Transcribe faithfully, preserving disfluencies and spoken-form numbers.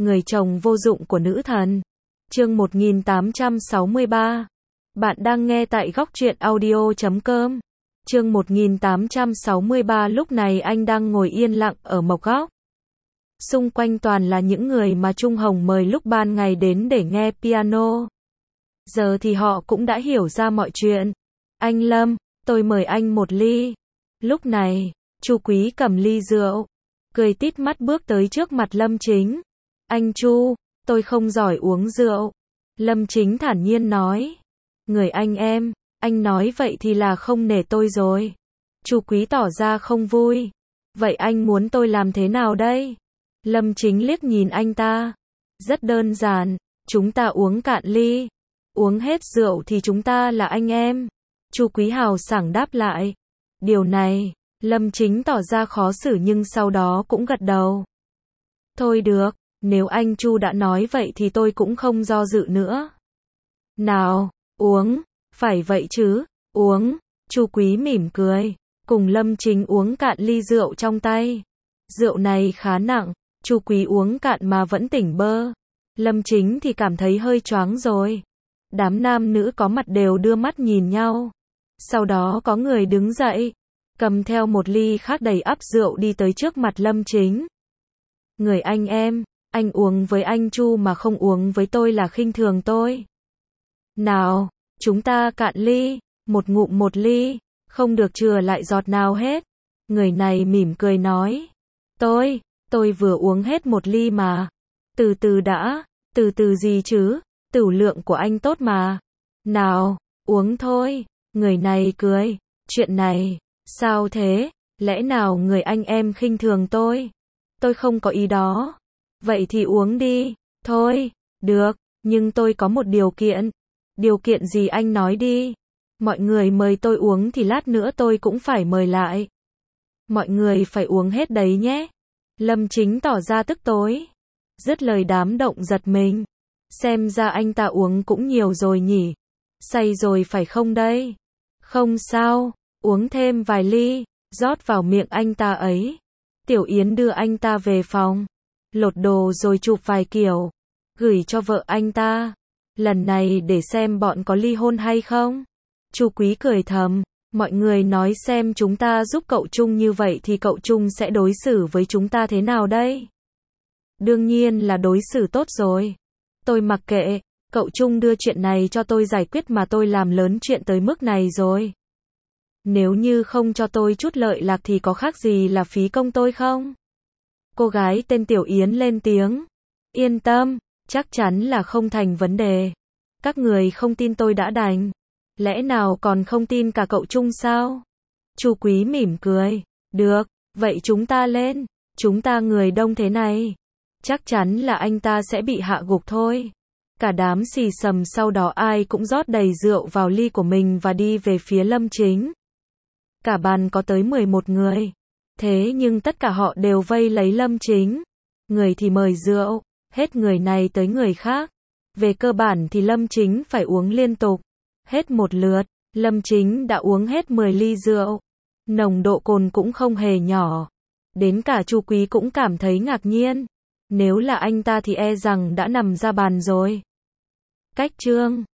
người chồng vô dụng của nữ thần. Chương một nghìn tám trăm sáu mươi ba. Bạn đang nghe tại góc truyện audio chấm com. Chương một nghìn tám trăm sáu mươi ba. Lúc này anh đang ngồi yên lặng ở một góc. Xung quanh toàn là những người mà Trung Hồng mời lúc ban ngày đến để nghe piano. Giờ thì họ cũng đã hiểu ra mọi chuyện. Anh Lâm, tôi mời anh một ly. Lúc này, Chu Quý cầm ly rượu, cười tít mắt bước tới trước mặt Lâm Chính. Anh Chu, tôi không giỏi uống rượu. Lâm Chính thản nhiên nói. Người anh em, anh nói vậy thì là không nể tôi rồi. Chu Quý tỏ ra không vui. Vậy anh muốn tôi làm thế nào đây? Lâm Chính liếc nhìn anh ta. Rất đơn giản, chúng ta uống cạn ly. Uống hết rượu thì chúng ta là anh em. Chu Quý hào sảng đáp lại. Điều này, Lâm Chính tỏ ra khó xử nhưng sau đó cũng gật đầu. Thôi được, nếu anh Chu đã nói vậy thì tôi cũng không do dự nữa. Nào, uống, phải vậy chứ, uống. Chu Quý mỉm cười, cùng Lâm Chính uống cạn ly rượu trong tay. Rượu này khá nặng, Chu Quý uống cạn mà vẫn tỉnh bơ. Lâm Chính thì cảm thấy hơi choáng rồi. Đám nam nữ có mặt đều đưa mắt nhìn nhau. Sau đó có người đứng dậy, cầm theo một ly khác đầy ắp rượu đi tới trước mặt Lâm Chính. Người anh em, anh uống với anh Chu mà không uống với tôi là khinh thường tôi. Nào, chúng ta cạn ly, một ngụm một ly, không được chừa lại giọt nào hết. Người này mỉm cười nói. Tôi, tôi vừa uống hết một ly mà. Từ từ đã, từ từ gì chứ, tửu lượng của anh tốt mà. Nào, uống thôi. Người này cười. Chuyện này, sao thế, lẽ nào người anh em khinh thường tôi? Tôi không có ý đó. Vậy thì uống đi. Thôi, được, nhưng tôi có một điều kiện. Điều kiện gì anh nói đi. Mọi người mời tôi uống thì lát nữa tôi cũng phải mời lại. Mọi người phải uống hết đấy nhé. Lâm Chính tỏ ra tức tối. Dứt lời đám động giật mình. Xem ra anh ta uống cũng nhiều rồi nhỉ. Say rồi phải không đây? Không sao, uống thêm vài ly, rót vào miệng anh ta ấy. Tiểu Yến đưa anh ta về phòng, lột đồ rồi chụp vài kiểu, gửi cho vợ anh ta. Lần này để xem bọn có ly hôn hay không. Chu Quý cười thầm, mọi người nói xem chúng ta giúp cậu Trung như vậy thì cậu Trung sẽ đối xử với chúng ta thế nào đây? Đương nhiên là đối xử tốt rồi. Tôi mặc kệ, cậu Trung đưa chuyện này cho tôi giải quyết mà tôi làm lớn chuyện tới mức này rồi. Nếu như không cho tôi chút lợi lạc thì có khác gì là phí công tôi không? Cô gái tên Tiểu Yến lên tiếng. Yên tâm, chắc chắn là không thành vấn đề. Các người không tin tôi đã đành. Lẽ nào còn không tin cả cậu Trung sao? Chu Quý mỉm cười. Được, vậy chúng ta lên. Chúng ta người đông thế này. Chắc chắn là anh ta sẽ bị hạ gục thôi. Cả đám xì xầm sau đó ai cũng rót đầy rượu vào ly của mình và đi về phía Lâm Chính. Cả bàn có tới mười một người. Thế nhưng tất cả họ đều vây lấy Lâm Chính. Người thì mời rượu, hết người này tới người khác. Về cơ bản thì Lâm Chính phải uống liên tục. Hết một lượt, Lâm Chính đã uống hết mười ly rượu. Nồng độ cồn cũng không hề nhỏ. Đến cả Chu Quý cũng cảm thấy ngạc nhiên. Nếu là anh ta thì e rằng đã nằm ra bàn rồi. Cách chương